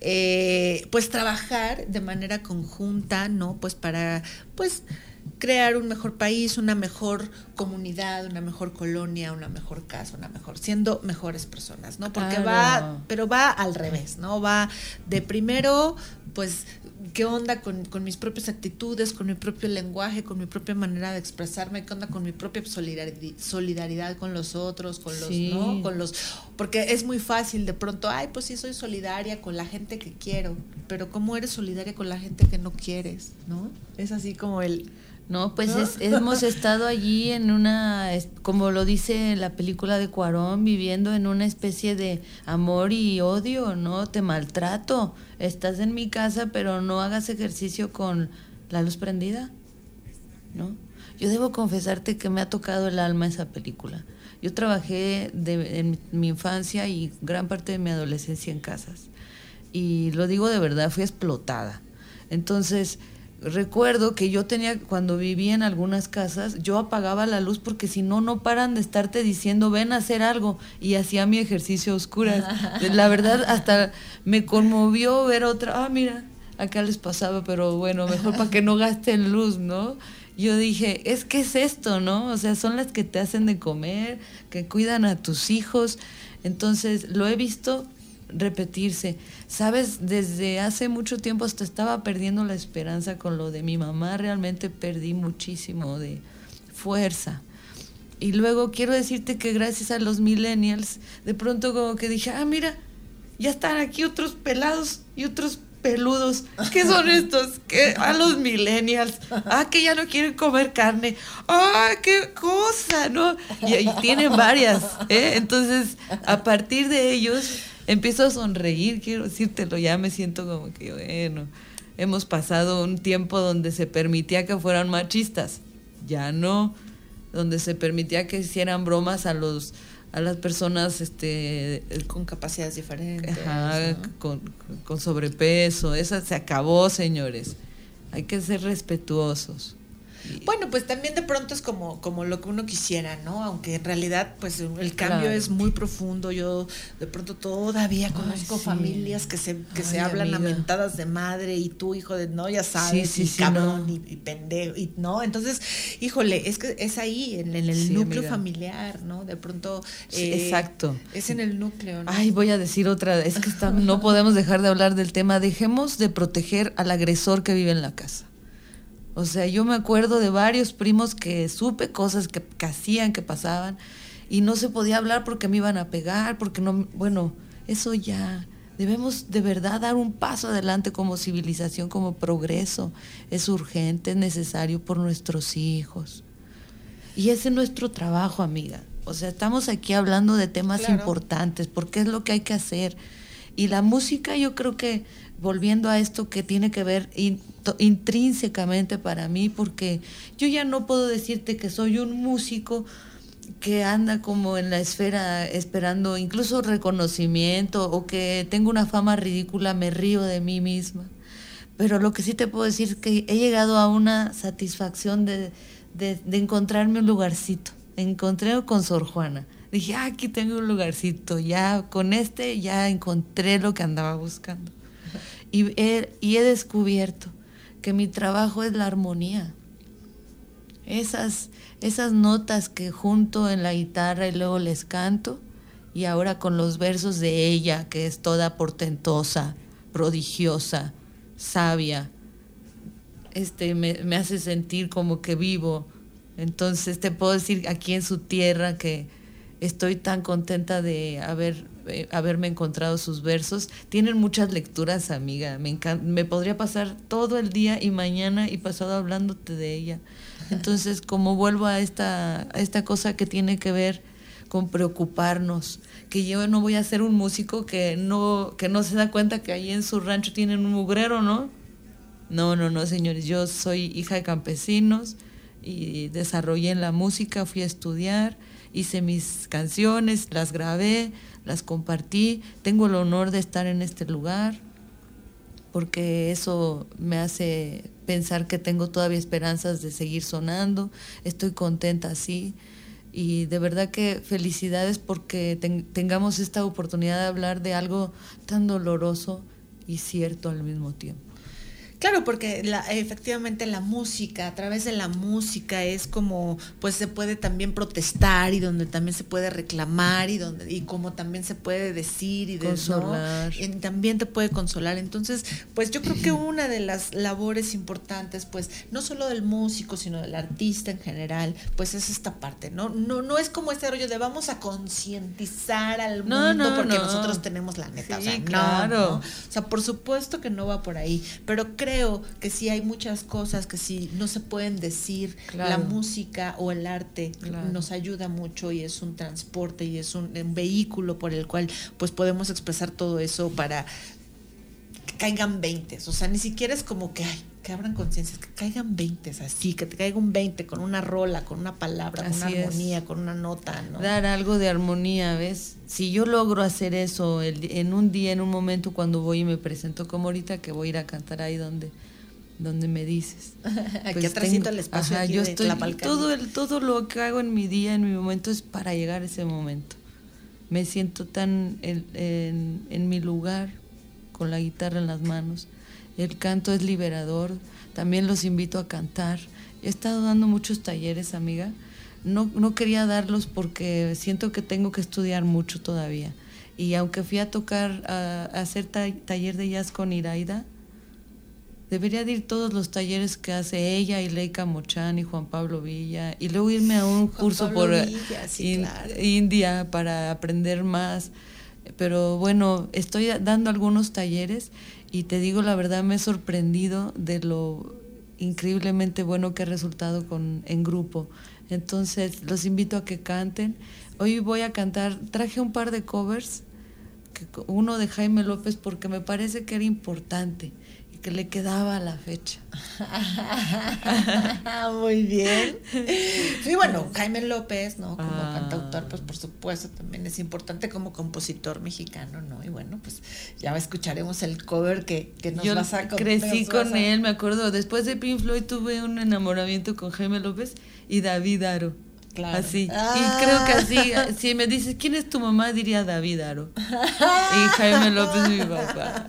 eh, pues, trabajar de manera conjunta, ¿no? Pues, para, pues, crear un mejor país, una mejor comunidad, una mejor colonia, una mejor casa, una mejor, siendo mejores personas, ¿no? Porque claro. va, pero va al revés, ¿no? Va de primero, pues, ¿qué onda con, con mis propias actitudes, con mi propio lenguaje, con mi propia manera de expresarme? ¿Qué onda con mi propia solidaridad, solidaridad con los otros, con los, sí. ¿no? Con los, porque es muy fácil de pronto, ay, pues sí soy solidaria con la gente que quiero, pero ¿cómo eres solidaria con la gente que no quieres, no? Es así como el... No, pues ¿no? Es, hemos estado allí en una, como lo dice la película de Cuarón, viviendo en una especie de amor y odio, ¿no? Te maltrato, estás en mi casa, pero no hagas ejercicio con la luz prendida, ¿no? Yo debo confesarte que me ha tocado el alma esa película. Yo trabajé de, en mi infancia y gran parte de mi adolescencia en casas, y lo digo de verdad, fui explotada. Entonces... recuerdo que yo tenía, cuando vivía en algunas casas, yo apagaba la luz porque si no, no paran de estarte diciendo, ven a hacer algo, y hacía mi ejercicio a oscuras. La verdad, hasta me conmovió ver otra, ah, mira, acá les pasaba, pero bueno, mejor para que no gasten luz, ¿no? Yo dije, es que es esto, ¿no? O sea, son las que te hacen de comer, que cuidan a tus hijos. Entonces, lo he visto repetirse. Sabes, desde hace mucho tiempo hasta estaba perdiendo la esperanza con lo de mi mamá, realmente perdí muchísimo de fuerza. Y luego quiero decirte que gracias a los millennials, de pronto como que dije, ah, mira, ya están aquí otros pelados y otros peludos. ¿Qué son estos? ¿Qué? A los millennials. Ah, que ya no quieren comer carne. Ah, qué cosa, ¿no? Y, y tienen varias, ¿eh? Entonces, a partir de ellos empiezo a sonreír, quiero decírtelo, ya me siento como que, bueno, hemos pasado un tiempo donde se permitía que fueran machistas, ya no, donde se permitía que hicieran bromas a los a las personas este con capacidades diferentes, ajá, ¿no? con, con sobrepeso, esa se acabó, señores, hay que ser respetuosos. Bueno, pues también de pronto es como, como lo que uno quisiera, ¿no? Aunque en realidad, pues el cambio claro. es muy profundo. Yo de pronto todavía conozco Ay, sí. familias que se, que Ay, se hablan amiga. a mentadas de madre, y tú, hijo de, no, ya sabes, sí, sí, y sí, cabrón, no. y, y pendejo, y no. Entonces, híjole, es que es ahí, en, en el sí, núcleo amiga. familiar, ¿no? De pronto. Sí, eh, exacto. Es en el núcleo, ¿no? Ay, voy a decir otra, es que está, no podemos dejar de hablar del tema. Dejemos de proteger al agresor que vive en la casa. O sea, yo me acuerdo de varios primos que supe cosas que, que hacían, que pasaban, y no se podía hablar porque me iban a pegar, porque no, bueno, eso ya, debemos de verdad dar un paso adelante como civilización, como progreso. Es urgente, es necesario por nuestros hijos. Y ese es nuestro trabajo, amiga. O sea, estamos aquí hablando de temas claro. importantes, porque es lo que hay que hacer. Y la música, yo creo que, volviendo a esto que tiene que ver in, intrínsecamente para mí, porque yo ya no puedo decirte que soy un músico que anda como en la esfera esperando incluso reconocimiento, o que tengo una fama ridícula, me río de mí misma. pero lo que sí te puedo decir es que he llegado a una satisfacción de, de, de encontrarme un lugarcito. Encontré con Sor Juana. Dije, ah, aquí tengo un lugarcito, ya con este ya encontré lo que andaba buscando. Y he, y he descubierto que mi trabajo es la armonía. Esas, esas notas que junto en la guitarra y luego les canto, y ahora con los versos de ella, que es toda portentosa, prodigiosa, sabia, este, me, me hace sentir como que vivo. Entonces te puedo decir aquí en su tierra que estoy tan contenta de haber, eh, haberme encontrado sus versos. Tienen muchas lecturas, amiga. Me encanta, me podría pasar todo el día y mañana y pasado hablándote de ella. Entonces, como vuelvo a esta, a esta cosa que tiene que ver con preocuparnos, que yo no voy a ser un músico que no, que no se da cuenta que ahí en su rancho tienen un mugrero, ¿no? No, no, no, señores. Yo soy hija de campesinos y desarrollé en la música, fui a estudiar, hice mis canciones, las grabé, las compartí. Tengo el honor de estar en este lugar porque eso me hace pensar que tengo todavía esperanzas de seguir sonando. Estoy contenta así y de verdad que felicidades porque ten, tengamos esta oportunidad de hablar de algo tan doloroso y cierto al mismo tiempo. Claro, porque la, efectivamente la música, a través de la música es como, pues se puede también protestar y donde también se puede reclamar y donde y como también se puede decir y de, consolar. ¿no? Y también te puede consolar. Entonces, pues yo creo que una de las labores importantes, pues no solo del músico, sino del artista en general, pues es esta parte, ¿no? No, no es como este rollo de vamos a concientizar al no, mundo no, porque no. nosotros tenemos la neta. Sí, o sea, claro. no, no. O sea, por supuesto que no va por ahí, pero creo Creo que sí hay muchas cosas que sí no se pueden decir. Claro. La música o el arte claro. nos ayuda mucho y es un transporte y es un, un vehículo por el cual pues podemos expresar todo eso para que caigan veintes. O sea, ni siquiera es como que ay, que abran conciencias, que caigan veintes así, que te caiga un veinte con una rola, con una palabra, así con una armonía, es. Con una nota, ¿no? Dar algo de armonía, ¿ves? Si yo logro hacer eso el, en un día, en un momento cuando voy y me presento, como ahorita que voy a ir a cantar ahí donde, donde me dices. Aquí pues atrásito el espacio. Ajá, aquí yo de estoy, Tlalpan. todo, el, todo lo que hago en mi día, en mi momento, es para llegar a ese momento. Me siento tan en, en, en mi lugar, con la guitarra en las manos. El canto es liberador, también los invito a cantar. He estado dando muchos talleres, amiga. No, no quería darlos porque siento que tengo que estudiar mucho todavía. Y aunque fui a tocar, a, a hacer ta- taller de jazz con Iraida, debería de ir todos los talleres que hace ella y Leica Mochán y Juan Pablo Villa, y luego irme a un curso por Villa, sí, in, claro. India para aprender más. Pero bueno, estoy dando algunos talleres y te digo la verdad, me he sorprendido de lo increíblemente bueno que ha resultado con, en grupo. Entonces los invito a que canten. Hoy voy a cantar, traje un par de covers, que, uno de Jaime López porque me parece que era importante y que le quedaba a la fecha. Muy bien. Sí, bueno, Jaime López, ¿no? Como ah. cantautor, pues por supuesto también es importante como compositor mexicano, ¿no? Y bueno, pues ya escucharemos el cover que, que nos Yo vas a crecí nos con vas a... él, me acuerdo, después de Pink Floyd tuve un enamoramiento con Jaime López y David Aro. Claro. Así. Ah. Y creo que así, si me dices, ¿quién es tu mamá? Diría David Aro. Y Jaime López mi papá.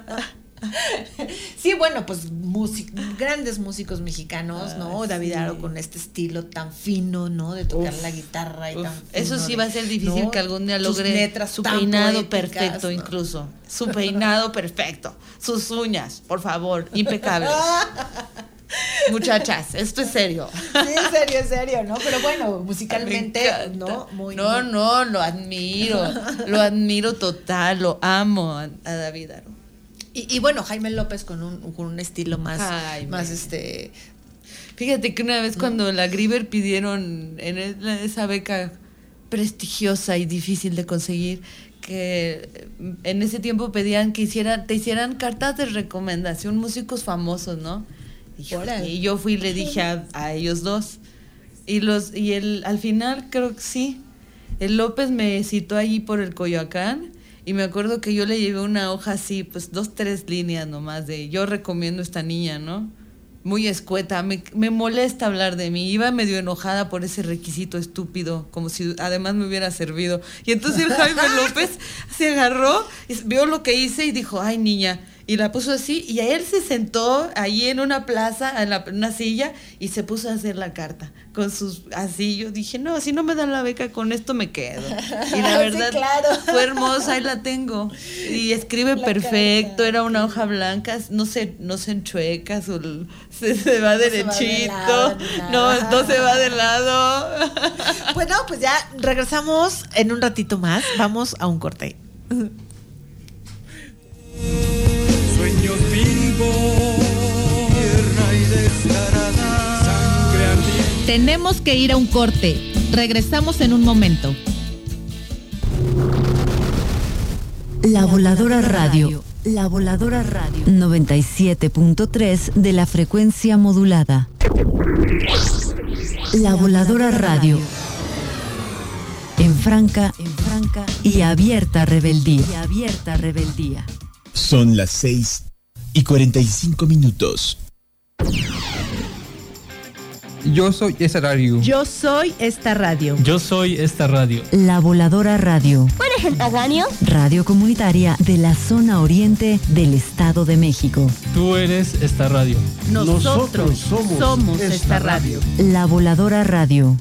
Sí, bueno, pues músic- grandes músicos mexicanos, ¿no? Ah, David sí. Aro con este estilo tan fino, ¿no? De tocar uf, la guitarra y uf. tan fino. Eso sí de, va a ser difícil, ¿no? Que algún día logre su peinado poéticas, perfecto, ¿no? Incluso. Su peinado perfecto. Sus uñas, por favor, impecables. Muchachas, esto es serio. Sí, es serio, es serio, ¿no? Pero bueno, musicalmente, ¿no? Muy, no, muy... no, lo admiro. Lo admiro total, lo amo a, a David Aro. Y, y bueno, Jaime López con un, con un estilo más, más este... Fíjate que una vez cuando la Grieber pidieron en esa beca prestigiosa y difícil de conseguir, que en ese tiempo pedían que hiciera, te hicieran cartas de recomendación músicos famosos, ¿no? Y yo, y yo fui y le dije a, a ellos dos. Y los y el al final creo que sí, el López me citó allí por el Coyoacán Y me acuerdo que yo le llevé una hoja así, pues dos, tres líneas nomás de yo recomiendo a esta niña, ¿no? Muy escueta, me, me molesta hablar de mí. Iba medio enojada por ese requisito estúpido, como si además me hubiera servido. Y entonces el Jaime López se agarró, vio lo que hice y dijo, ay niña, y la puso así, y él se sentó ahí en una plaza, en, la, en una silla, y se puso a hacer la carta, con sus, así, yo dije, no, si no me dan la beca, con esto me quedo. Y la verdad, sí, claro. fue hermosa, ahí la tengo, y escribe la perfecto, carta. Era una hoja blanca, no se, no se enchueca, su, se, se va no derechito, se va de lado, no, no se va de lado. Bueno, pues ya regresamos en un ratito más, vamos a un corte. Sueños vivos, tierna y descarada, sangre ardiente. Tenemos que ir a un corte. Regresamos en un momento. La Voladora Radio. La Voladora Radio. noventa y siete punto tres de la frecuencia modulada. La Voladora Radio. En franca, en franca y abierta rebeldía. Y abierta rebeldía. Son las seis y cuarenta y cinco minutos. Yo soy esta radio. Yo soy esta radio. Yo soy esta radio. La Voladora Radio. ¿Cuál es el radio? Radio comunitaria de la zona oriente del Estado de México. Tú eres esta radio. Nosotros, Nosotros somos, somos esta, esta radio. La Voladora Radio.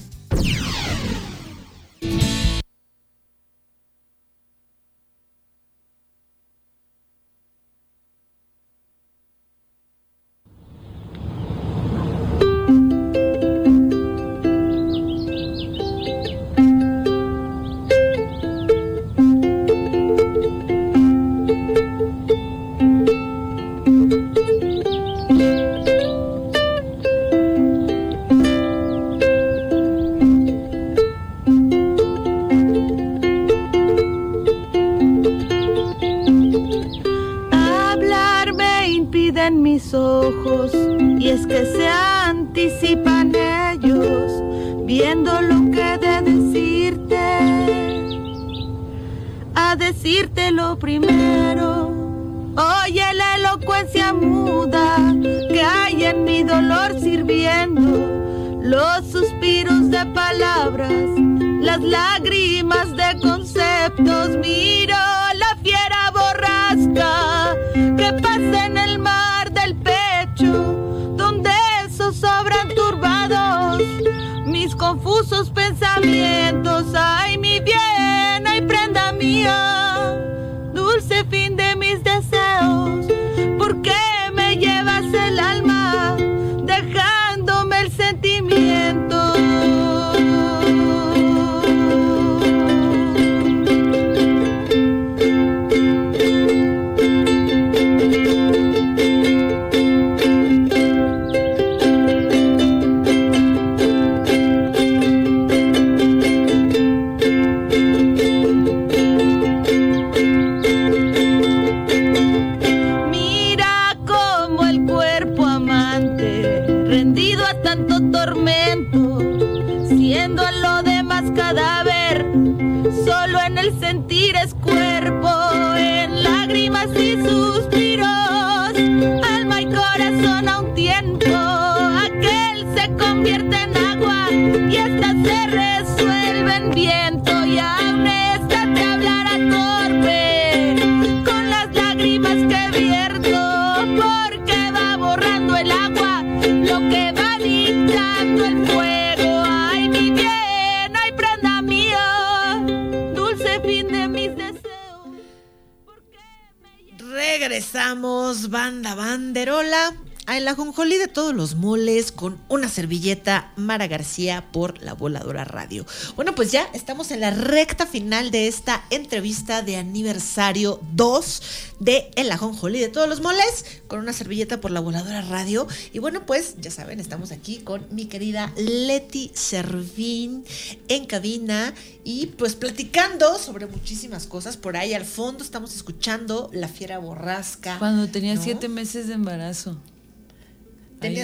Regresamos, banda banderola, en la ajonjolí de todos los moles con una servilleta, Mara García por La Voladora Radio. Bueno, pues ya estamos en la recta final de esta entrevista de aniversario dos de El Ajonjolí de todos los moles con una servilleta por La Voladora Radio. Y bueno, pues ya saben, estamos aquí con mi querida Leti Servín en cabina y pues platicando sobre muchísimas cosas. Por ahí al fondo estamos escuchando La Fiera Borrasca. Cuando tenía ¿no? siete meses de embarazo. Tenía,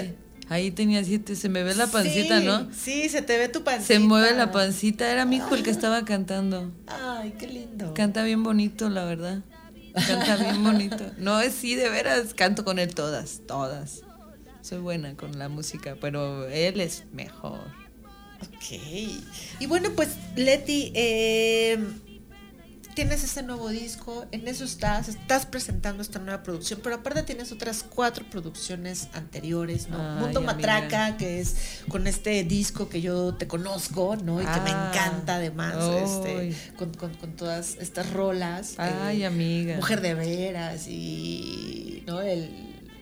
Ahí tenía siete, se me ve la pancita, sí, ¿no? Sí, se te ve tu pancita. Se mueve la pancita, era mi hijo el que estaba cantando. Ay, qué lindo. Canta bien bonito, la verdad. Canta bien bonito. No, es sí, de veras, canto con él todas, todas. Soy buena con la música, pero él es mejor. Ok. Y bueno, pues, Leti, eh, tienes este nuevo disco, en eso estás, estás presentando esta nueva producción, pero aparte tienes otras cuatro producciones anteriores, ¿no? Ay, Mundo amiga. Matraca, que es con este disco que yo te conozco, ¿no? Y que Ah, me encanta además, ay. este, con, con, con todas estas rolas. Ay, eh, amiga. Mujer de veras y, ¿no? El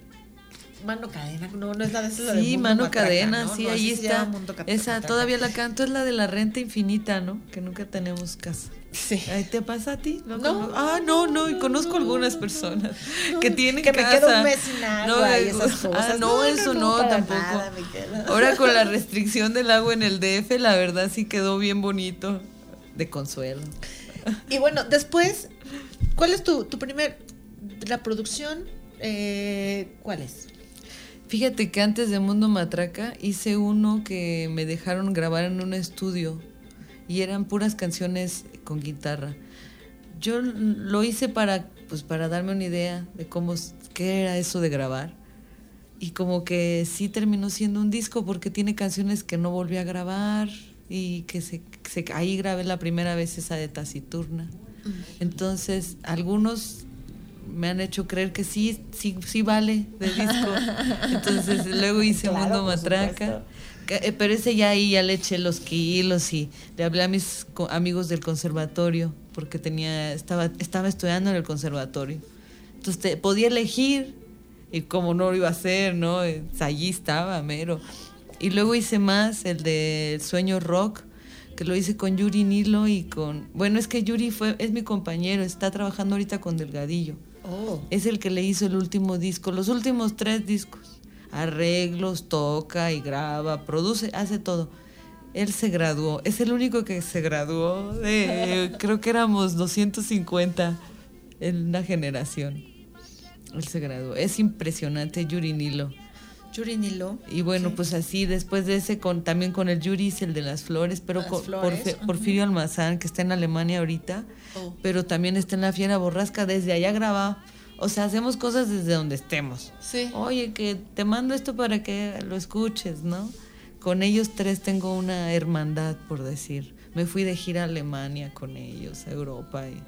Mano Cadena, no, no es la de esa, la de Sí, Mundo Mano Matraca, Cadena, ¿no? sí, No, ahí así se llama está. Mundo Cap- Esa Matraca. todavía la canto, es la de la renta infinita, ¿no? Que nunca tenemos casa. Sí. Ahí ¿te pasa a ti? No, cono- ah, no, no, y conozco algunas personas que tienen que me casa. quedo un mes sin agua y esas cosas. Ah, no, No, no, eso no, no, para tampoco. nada, Miquela. Ahora con la restricción del agua en el D F, la verdad sí quedó bien bonito. De consuelo. Y bueno, después, ¿cuál es tu, tu primer, la producción? Eh, ¿Cuál es? Fíjate que antes de Mundo Matraca hice uno que me dejaron grabar en un estudio y eran puras canciones con guitarra. Yo lo hice para, pues, para darme una idea de cómo, qué era eso de grabar. Y como que sí terminó siendo un disco porque tiene canciones que no volví a grabar y que se, se ahí grabé la primera vez esa de Taciturna. Entonces, algunos me han hecho creer que sí, sí, sí vale de disco. Entonces luego hice Claro, Mundo por Matraca. Que, eh, pero ese ya ahí ya le eché los kilos y le hablé a mis co- amigos del conservatorio porque tenía, estaba, estaba estudiando en el conservatorio. Entonces te, podía elegir y como no lo iba a hacer, ¿no? Eh, Allí estaba, mero. Y luego hice más, el de Sueño Rock, que lo hice con Yuri Nilo y con... Bueno, es que Yuri fue, es mi compañero, está trabajando ahorita con Delgadillo. Oh. Es el que le hizo el último disco, los últimos tres discos. Arreglos, toca y graba, produce, hace todo. Él se graduó, es el único que se graduó de... creo que éramos doscientos cincuenta en una generación. Él se graduó. Es impresionante, Yuri Nilo. Yuri Nilo. Y bueno, Sí. pues así, después de ese, con también con el Yuri hice el de las flores, pero Las con flores, Porfi- ujú. Porfirio Almazán, que está en Alemania ahorita, Oh. pero también está en La Fiera Borrasca, desde allá graba. O sea, hacemos cosas desde donde estemos. Sí. Oye, que te mando esto para que lo escuches, ¿no? Con ellos tres tengo una hermandad, por decir. Me fui de gira a Alemania con ellos, a Europa y...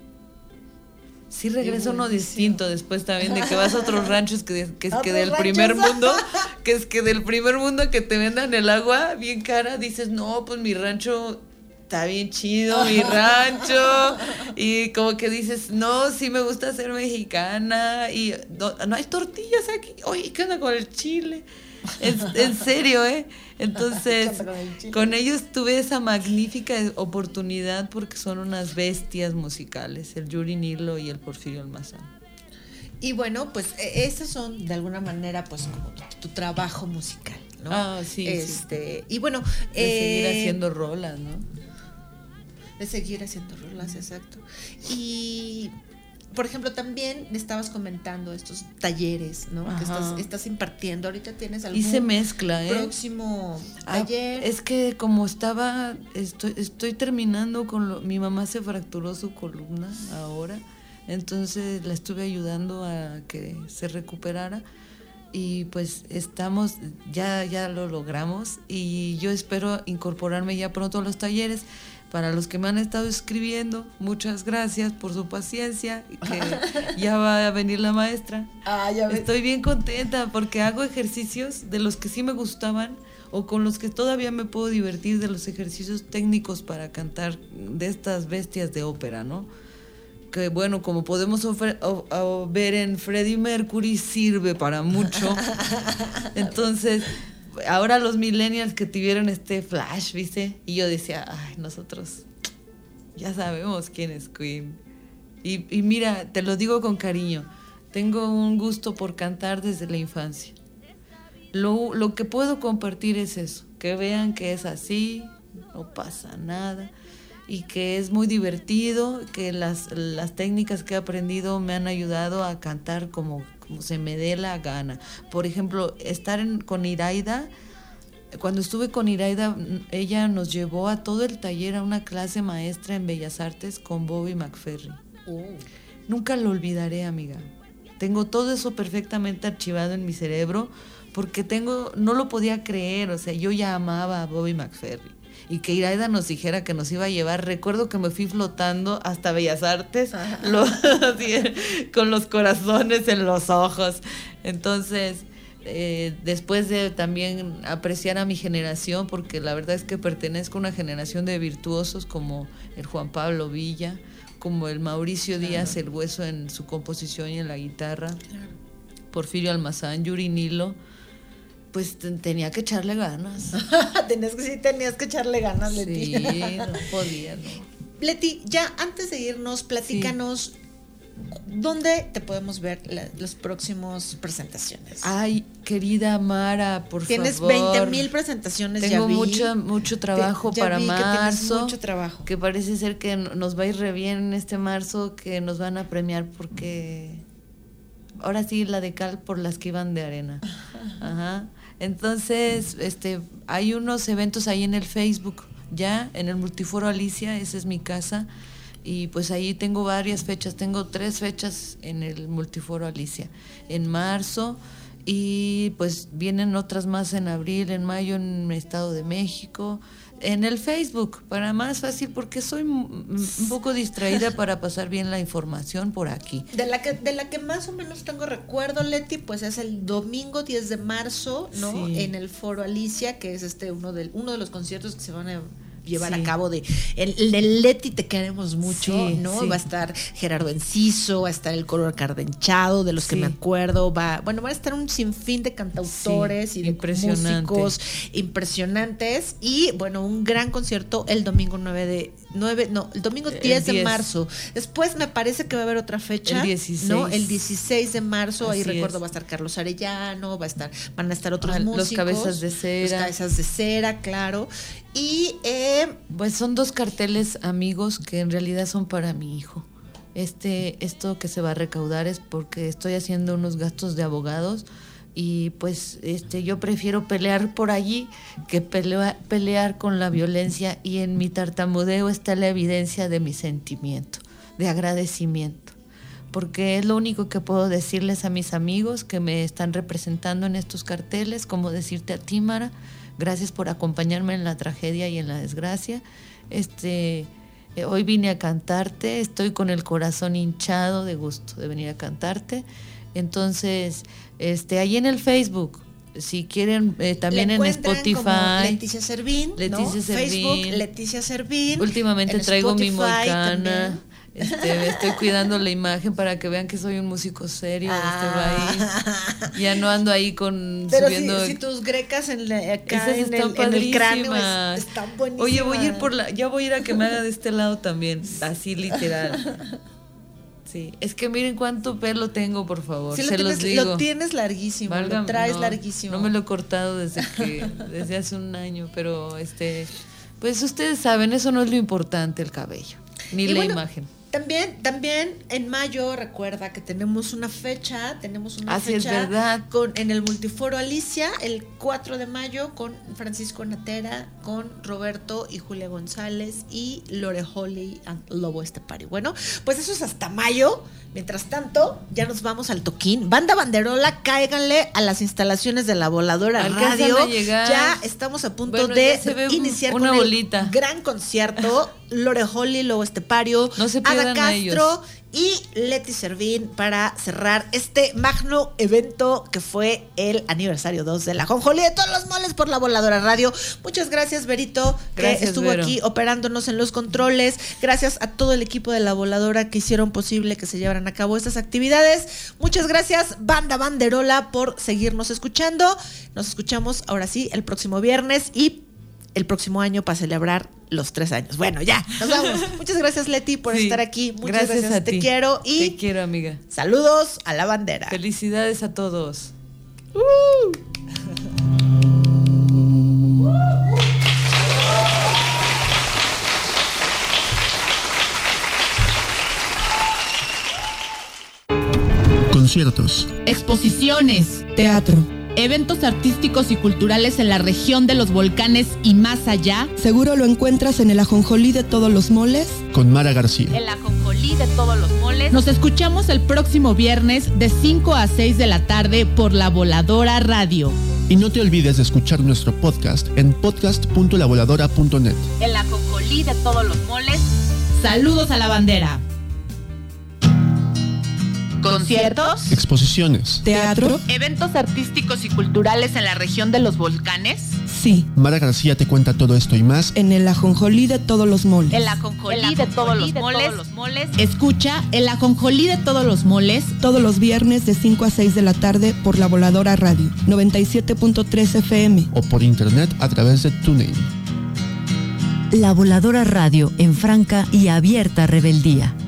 Sí regresa uno distinto después también de que vas a otros ranchos que, de- que es que ¿Otros del primer ranchos? mundo, que es que del primer mundo que te vendan el agua bien cara, dices, no, pues mi rancho está bien chido, mi rancho, y como que dices, no, sí me gusta ser mexicana, y no, no hay tortillas aquí, oye, ¿qué onda con el chile? En, en serio, ¿eh? Entonces, ¿Qué onda con el chile? con ellos tuve esa magnífica oportunidad porque son unas bestias musicales, el Yuri Nilo y el Porfirio Almazán. Y bueno, pues e- estos son de alguna manera pues como tu, tu trabajo musical, ¿no? Ah, sí, Este, y bueno, De seguir eh, haciendo rolas, ¿no? de seguir haciendo rolas, exacto. Y por ejemplo, también le estabas comentando estos talleres, ¿no? Ajá. Que estás, estás impartiendo. Ahorita tienes algún Hice mezcla, ¿eh? próximo Ah, taller. es que como estaba, estoy, estoy terminando con lo, mi mamá se fracturó su columna ahora, entonces la estuve ayudando a que se recuperara y pues estamos, ya, ya lo logramos y yo espero incorporarme ya pronto a los talleres. Para los que me han estado escribiendo, muchas gracias por su paciencia, que ya va a venir la maestra. Ah, ya ves. Estoy bien contenta porque hago ejercicios de los que sí me gustaban o con los que todavía me puedo divertir, de los ejercicios técnicos para cantar de estas bestias de ópera, ¿no? Que bueno, como podemos ofre- o- o ver en Freddie Mercury, sirve para mucho. Entonces, ahora los millennials que tuvieron este flash, ¿viste? Y yo decía, ay, nosotros ya sabemos quién es Queen. Y, y mira, te lo digo con cariño, tengo un gusto por cantar desde la infancia. Lo, lo que puedo compartir es eso, que vean que es así, no pasa nada. y que es muy divertido, que las, las técnicas que he aprendido me han ayudado a cantar como, como se me dé la gana. Por ejemplo, estar en, con Iraida, cuando estuve con Iraida, ella nos llevó a todo el taller a una clase maestra en Bellas Artes con Bobby McFerrin. Oh. Nunca lo olvidaré, amiga. Tengo todo eso perfectamente archivado en mi cerebro porque tengo, no lo podía creer, o sea, yo ya amaba a Bobby McFerrin. Y que Iraida nos dijera que nos iba a llevar. Recuerdo que me fui flotando hasta Bellas Artes, lo, así, con los corazones en los ojos. Entonces, eh, después de también apreciar a mi generación, porque la verdad es que pertenezco a una generación de virtuosos como el Juan Pablo Villa, como el Mauricio Díaz, claro. El Hueso en su composición y en la guitarra, claro. Porfirio Almazán, Yuri Nilo. Pues tenía que echarle ganas. tenías que, sí, tenías que echarle ganas, Leti. Sí, no podía, no. Leti, ya antes de irnos, platícanos, sí. ¿Dónde te podemos ver la, las próximas presentaciones? Ay, querida Mara, por tienes favor. Tienes veinte mil presentaciones, Tengo ya vi. mucho, mucho trabajo Te, para vi marzo. Que mucho trabajo. Que parece ser que nos va a ir re bien en este marzo, que nos van a premiar porque... Ahora sí, la de cal por las que iban de arena. Ajá. Entonces, este, hay unos eventos ahí en el Facebook, ya, en el Multiforo Alicia, esa es mi casa, y pues ahí tengo varias fechas, tengo tres fechas en el Multiforo Alicia, en marzo, y pues vienen otras más en abril, en mayo en el Estado de México, en el Facebook, para más fácil, porque soy un poco distraída para pasar bien la información por aquí. De la que de la que más o menos tengo recuerdo, Leti, pues es el domingo diez de marzo, ¿no? Sí. En el Foro Alicia, que es este uno de, uno de los conciertos que se van a llevar sí. a cabo de el, el de Leti Te Queremos Mucho, sí, ¿no? Sí. Va a estar Gerardo Enciso, va a estar el Coro Cardenchado, de los sí. que me acuerdo, va, bueno, va a estar un sinfín de cantautores sí. y de músicos impresionantes, y bueno, un gran concierto el domingo nueve de nueve, no, el domingo diez de marzo. Después me parece que va a haber otra fecha, el dieciséis, ¿no? El dieciséis de marzo, así ahí recuerdo es. Va a estar Carlos Arellano, va a estar, van a estar otros ah, músicos, los Cabezas de Cera, los Cabezas de Cera, claro. Y eh, pues son dos carteles, amigos, que en realidad son para mi hijo. Este, esto que se va a recaudar es porque estoy haciendo unos gastos de abogados y pues este, yo prefiero pelear por allí que pelea, pelear con la violencia, y en mi tartamudeo está la evidencia de mi sentimiento, de agradecimiento, porque es lo único que puedo decirles a mis amigos que me están representando en estos carteles, como decirte a ti, Mara, gracias por acompañarme en la tragedia y en la desgracia. Este, eh, hoy vine a cantarte, estoy con el corazón hinchado de gusto de venir a cantarte. Entonces, este, ahí en el Facebook, si quieren, eh, también en Spotify. Como Leticia Servín, Leticia ¿no? Servín. Facebook, Leticia Servín. Últimamente traigo Spotify mi moicana. También. Este, estoy cuidando la imagen para que vean que soy un músico serio. Ah. Este, ya no ando ahí con pero subiendo. Si, si tus grecas en, la, acá Esas en, el, en el cráneo es, están buenísimas. Oye, voy a ir por la, ya voy a ir a que me haga de este lado también, así literal. Sí, es que miren cuánto pelo tengo, por favor. Sí, se lo, los tienes, digo. lo tienes larguísimo, Valga, lo traes no, larguísimo. No me lo he cortado desde que, desde hace un año, pero este, pues ustedes saben, eso no es lo importante, el cabello, ni y la bueno, imagen. También, también en mayo, recuerda que tenemos una fecha, tenemos una Así fecha es verdad. Con, en el Multiforo Alicia, el cuatro de mayo, con Francisco Natera, con Roberto y Julia González y Lore Holly and Lobo Estepario. Bueno, pues eso es hasta mayo. Mientras tanto, ya nos vamos al toquín. Banda Banderola, cáiganle a las instalaciones de La Voladora Alcanzan Radio. A llegar. Ya estamos a punto bueno, de iniciar una con bolita. El gran concierto. Lore Holly, Lobo Estepario, no se Ada Castro ellos. Y Leti Servín para cerrar este magno evento que fue el aniversario dos de La Ajonjolí de Todos los Moles por La Voladora Radio. Muchas gracias, Berito, gracias, que estuvo Vero. aquí operándonos en los controles. Gracias a todo el equipo de La Voladora que hicieron posible que se llevaran a cabo estas actividades. Muchas gracias, Banda Banderola, por seguirnos escuchando. Nos escuchamos ahora sí el próximo viernes y el próximo año para celebrar los tres años. Bueno, ya, nos vamos. Muchas gracias, Leti, por sí, estar aquí. Muchas gracias, gracias. a Te ti. quiero y te quiero, amiga. Saludos a la bandera. Felicidades a todos. Uh. conciertos, exposiciones, teatro, eventos artísticos y culturales en la región de los volcanes y más allá. Seguro lo encuentras en el Ajonjolí de todos los moles con Mara García. El Ajonjolí de todos los moles. Nos escuchamos el próximo viernes de cinco a seis de la tarde por La Voladora Radio. Y no te olvides de escuchar nuestro podcast en podcast punto la voladora punto net. El Ajonjolí de todos los moles. Saludos a la bandera. Conciertos, exposiciones, teatro, eventos artísticos y culturales en la región de los volcanes. Sí. Mara García te cuenta todo esto y más en el Ajonjolí de todos los moles. El Ajonjolí de todos los moles. moles. Escucha el Ajonjolí de todos los moles todos los viernes de cinco a seis de la tarde por La Voladora Radio noventa y siete punto tres F M o por internet a través de TuneIn. La Voladora Radio en franca y abierta rebeldía.